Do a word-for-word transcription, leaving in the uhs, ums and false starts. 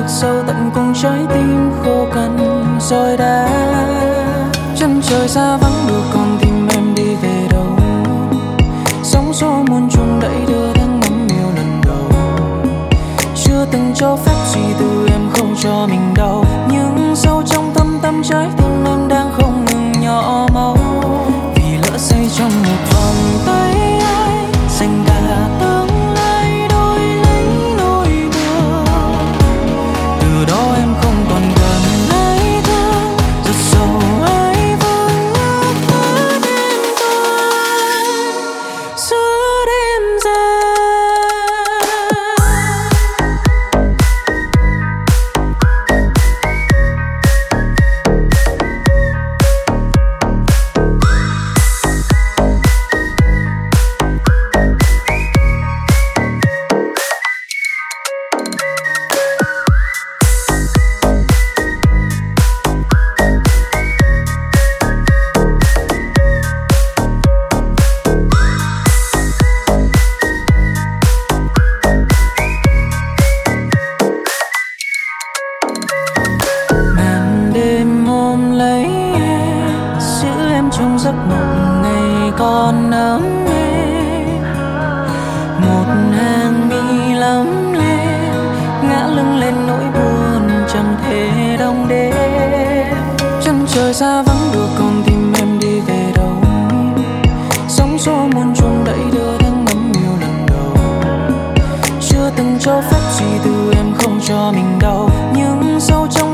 vực sâu tận cùng trái tim khô cằn rồi đã. Chân trời xa vắng được con tim em đi về đâu, sóng gió muôn trùng đẩy đưa tháng năm yêu lần đầu. Chưa từng cho phép gì từ em không cho mình đau, nhưng sâu trong thâm tâm trái tim em đang không ngừng nhỏ máu. Vì lỡ say trong một vòng tay ai dành cả tương lai đổi lấy nỗi buồn. Từ đó em không còn gần ai thương, rất sâu ai vương ước mất em tôi giữa đêm dài. Trong giấc mộng ngày còn ấm êm, một hàng mi lấm lem ngã lưng lên nỗi buồn chẳng thể đong đếm. Chân trời xa vắng đưa con tim em đi về đâu, sóng gió muôn trùng đẩy đưa tháng năm yêu lần đầu. Chưa từng cho phép gì từ em không cho mình đau, nhưng sâu trong